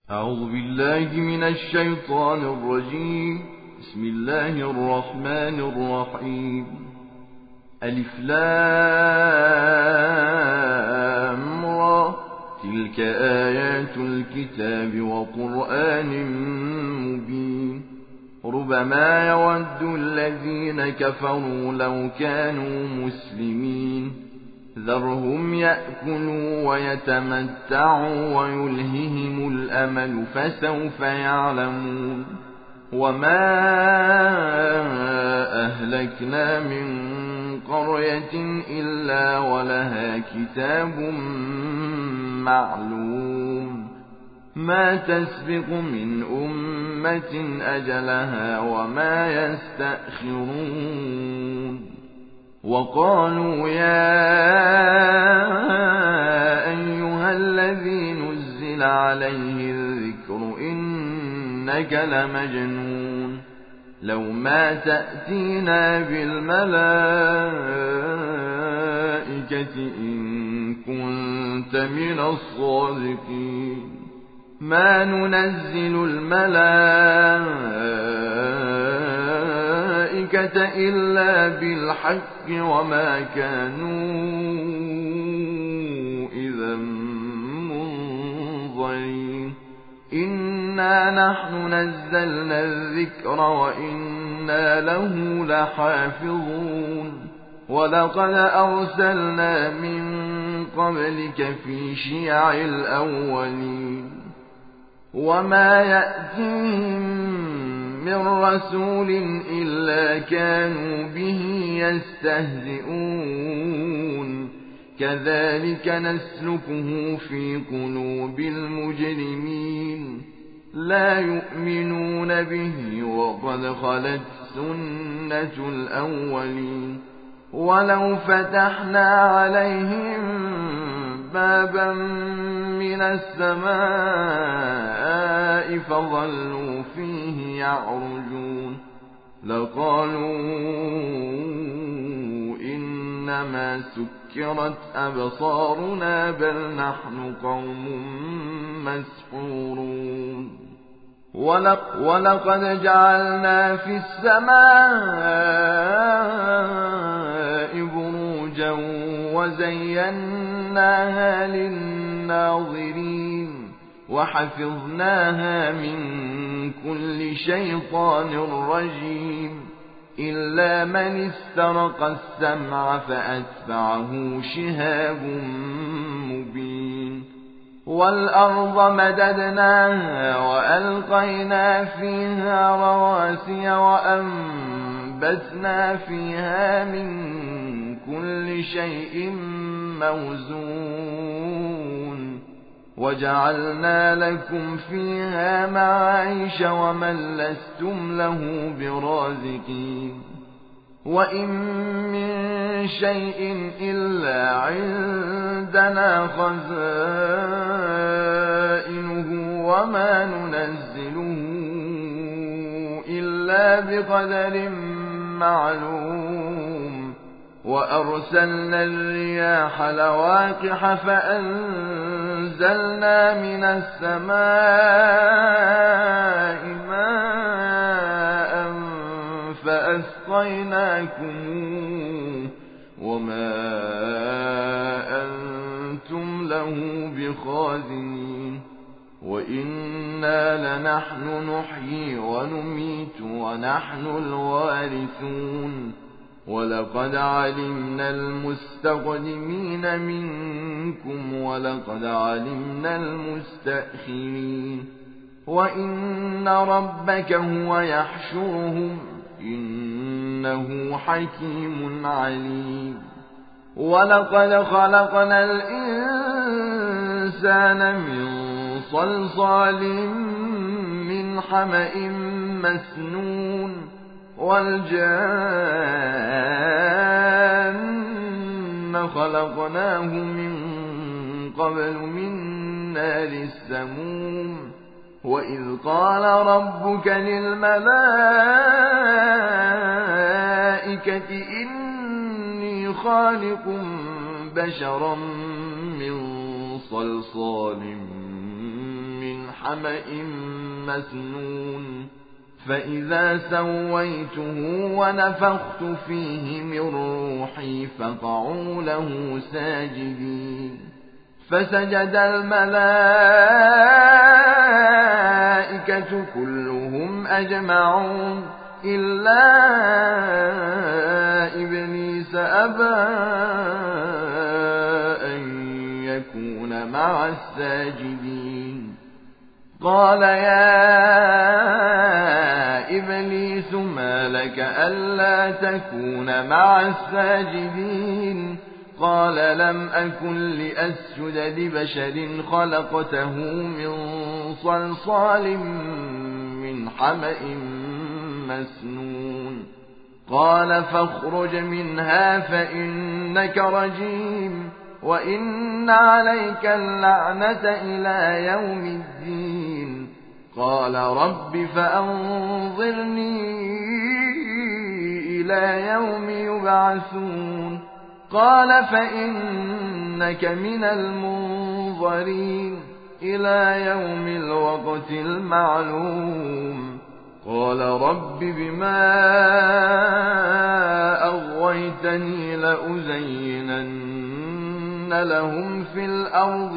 أعوذ بالله من الشيطان الرجيم. بسم الله الرحمن الرحيم. ألف لام را، تلك آيات الكتاب وقرآن مبين. ربما يود الذين كفروا لو كانوا مسلمين، ذرهم يأكلوا ويتمتعوا ويلههم الأمل فسوف يعلمون. وما أهلكنا من قرية إلا ولها كتاب معلوم، ما تسبق من أمة أجلها وما يستأخرون. وقالوا يا أيها الذي نزل عليه الذكر إنك لمجنون، لو ما تأتينا بالملائكة إن كنت من الصادقين. ما ننزل الملائكة إلا بالحق وما كانوا إذا منظرين. إنا نحن نزلنا الذكر وإنا له لحافظون. ولقد أرسلنا من قبلك في شيع الأولين، وما يأتيهم من رسول إلا كانوا به يستهزئون. كذلك نسلكه في قلوب المجرمين، لا يؤمنون به وقد خلت سنة الأولين. ولو فتحنا عليهم بابا من السماء فظلوا فيه يعرجون لقالوا إنما سكرت أبصارنا بل نحن قوم مسحورون. ولقد جعلنا في السماء بروجا وزيناها للناظرين وحفظناها من كل شيطان رجيم إلا من استرق السمع فأتبعه شهاب مبين. والأرض مددناها وألقينا فيها رواسي وأنبتنا فيها من كل شيء موزون وجعلنا لكم فيها معايش ومن لستم له برازقين. وإن من شيء إلا عندنا خزائنه وما ننزله إلا بقدر معلوم. وأرسلنا الرياح لواقح فأنزلنا من السماء ماء فأسقيناكموه وما أنتم له بخازنين. وإنا لنحن نحيي ونميت ونحن الوارثون. ولقد علمنا المستقدمين منكم ولقد علمنا المستأخرين. وإن ربك هو يحشرهم إنه حكيم عليم. ولقد خلقنا الإنسان من صلصال من حمأ مسنون والجان خلقناه من قبل من نار السموم. وإذ قال ربك للملائكة إني خالق بشرا من صلصال من حمإ مسنون فإذا سويته ونفخت فيه من روحي فقعوا له ساجدين فسجد الملائكة كلهم أجمعون إلا إبليس أبى أن يكون مع الساجدين قال يا إبليس ما لك ألا تكون مع الساجدين قال لم أكن لأسجد لبشر خلقته من صلصال من حمأ مسنون قال فاخرج منها فإنك رجيم وإن عليك اللعنة إلى يوم الدين قال رب فأنظرني إلى يوم يبعثون قال فإنك من المنظرين إلى يوم الوقت المعلوم قال رب بما أغويتني لأزينن لهم في الأرض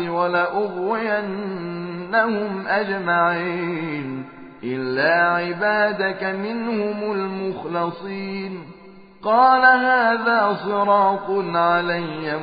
ولأغوينهم أجمعين إلا عبادك منهم المخلصين قال هذا صراط علي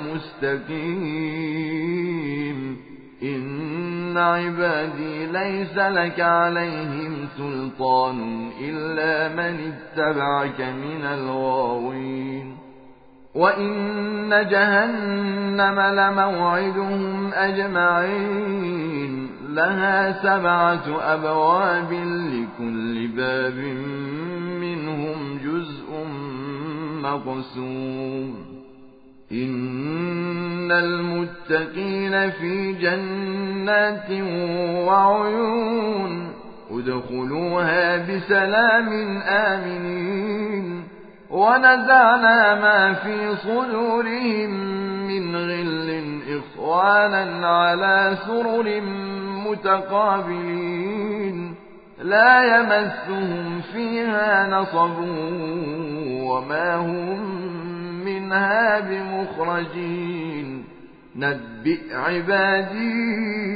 مستقيم إن عبادي ليس لك عليهم سلطان إلا من اتبعك من الغاوين وإن جهنم لموعدهم أجمعين لها 7 أبواب لكل باب منهم جزء مقسوم إن المتقين في جنات وعيون ادخلوها بسلام آمنين ونزعنا ما في صدورهم من غل إخوانا على سرر متقابلين لا يمسهم فيها نصب وما هم منها بمخرجين نبئ عبادي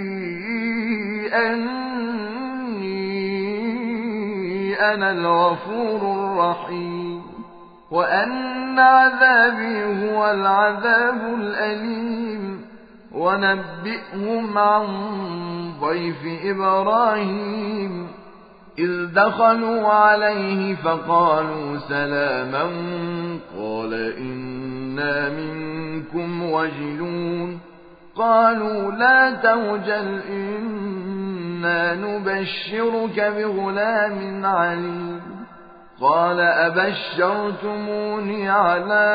أني أنا الغفور الرحيم وأن عذابي هو العذاب الأليم ونبئهم عن ضيف إبراهيم إذ دخلوا عليه فقالوا سلاما قال إنا منكم وجلون قالوا لا توجل إنا نبشرك بغلام عليم قال أبشرتموني على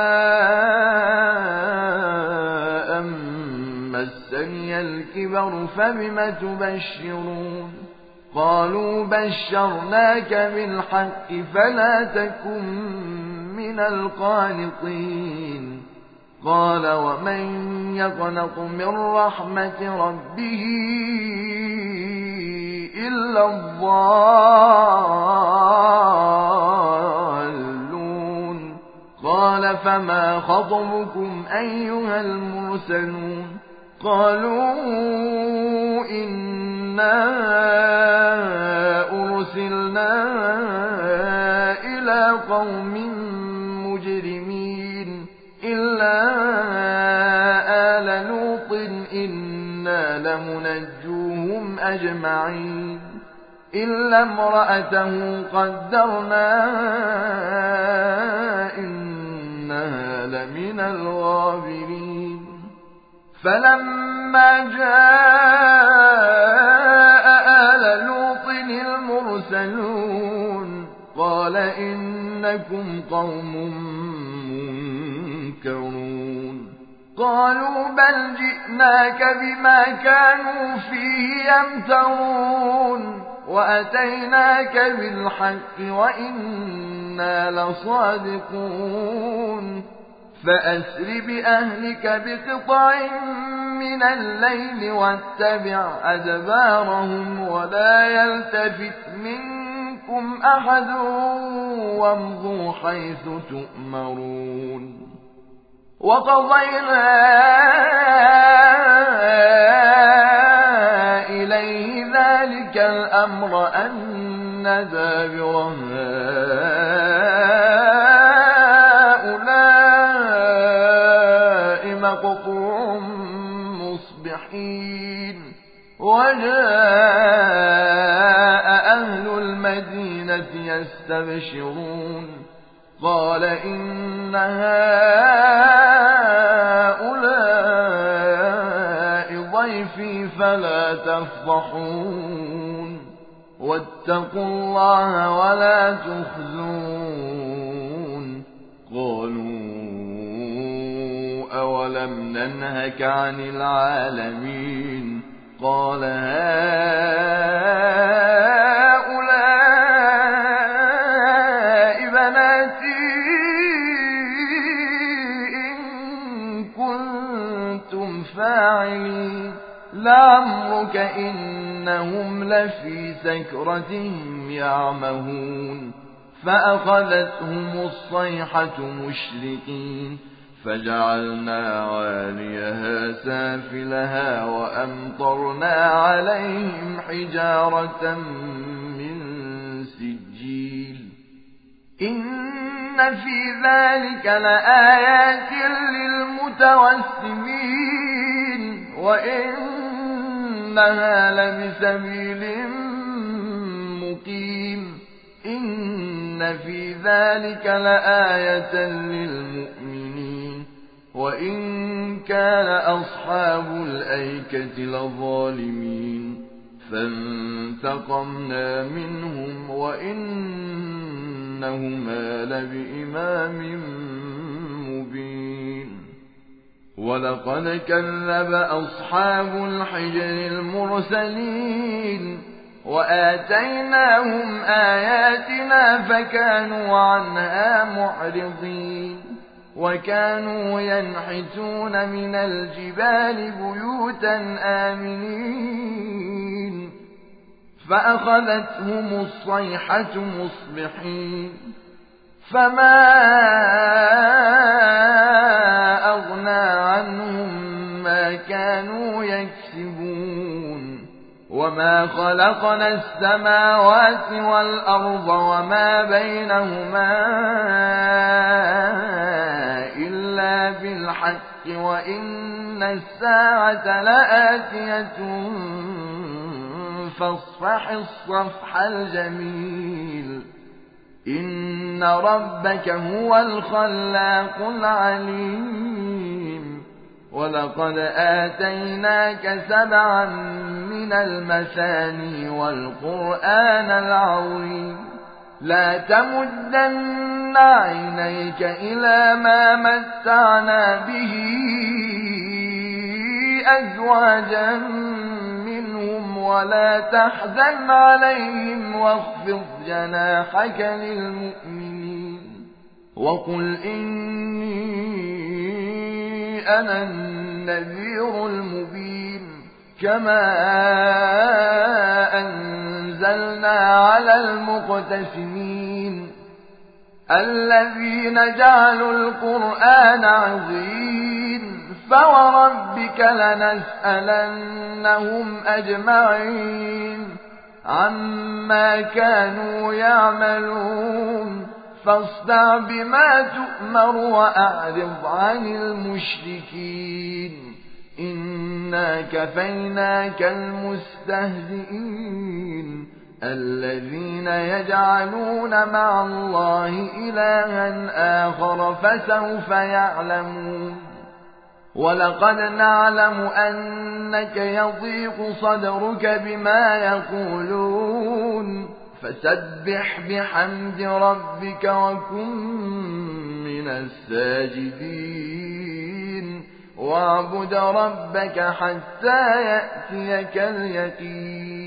أن مسني الكبر فبم تبشرون قالوا بشرناك بالحق فلا تكن من القانطين قال ومن يقنط من رحمة ربه إلا الضالون قال فما خطبكم أيها المرسلون قالوا إنا أرسلنا إلى قوم مجرمين إلا آل لوط إنا لمنجوهم أجمعين إلا امرأته قدرنا إنها لمن الغابرين فلما جاء آل لوط المرسلون قال إنكم قوم منكرون قالوا بل جئناك بما كانوا فيه يمترون وأتيناك بالحق وإنا لصادقون فأسر بأهلك بقطع من الليل واتبع أدبارهم ولا يلتفت منكم أحد وامضوا حيث تؤمرون وقضينا إليه ذلك الأمر أن دابر هؤلاء مقطوع مصبحين وجاء أهل المدينة يستبشرون قال إن هؤلاء ضيفي فلا تفضحون واتقوا الله ولا تخزون قالوا أولم ننهك عن العالمين قال هؤلاء بناتي إن كنتم فاعلين لعمرك إنهم لفي سكرتهم يعمهون فأخذتهم الصيحة مشرقين فجعلنا عاليها سافلها وأمطرنا عليهم حجارة من سجيل إن في ذلك لآيات للمتوسمين وإنها لبسبيل مقيم إن في ذلك لآية للمؤمنين وإن كان أصحاب الأيكة لظالمين فانتقمنا منهم وإنهما لبإمام مبين ولقد كذب أصحاب الحجر المرسلين وآتيناهم آياتنا فكانوا عنها معرضين وكانوا ينحتون من الجبال بيوتا آمنين فأخذتهم الصيحة مصبحين فما أغنى عنهم ما كانوا يكسبون وما خلقنا السماوات والأرض وما بينهما إلا بالحق وإن الساعة لآتية فاصفح الصفح الجميل إن ربك هو الخلاق العليم ولقد آتيناك 7 من المثاني والقرآن العظيم لا تمدن عينيك إلى ما متعنا به أزواجا منهم ولا تحزن عليهم واخفض جناحك للمؤمنين وقل إني أنا النذير المبين كما أنزلنا على المقتسمين الذين جعلوا القرآن عظيم فوربك لنسألنهم أجمعين عما كانوا يعملون فاصدع بما تؤمر وأعرض عن المشركين إنا كفيناك المستهزئين الذين يجعلون مع الله إلها آخر فسوف يعلمون ولقد نعلم أنك يضيق صدرك بما يقولون فسبح بحمد ربك وكن من الساجدين واعبد ربك حتى يأتيك اليقين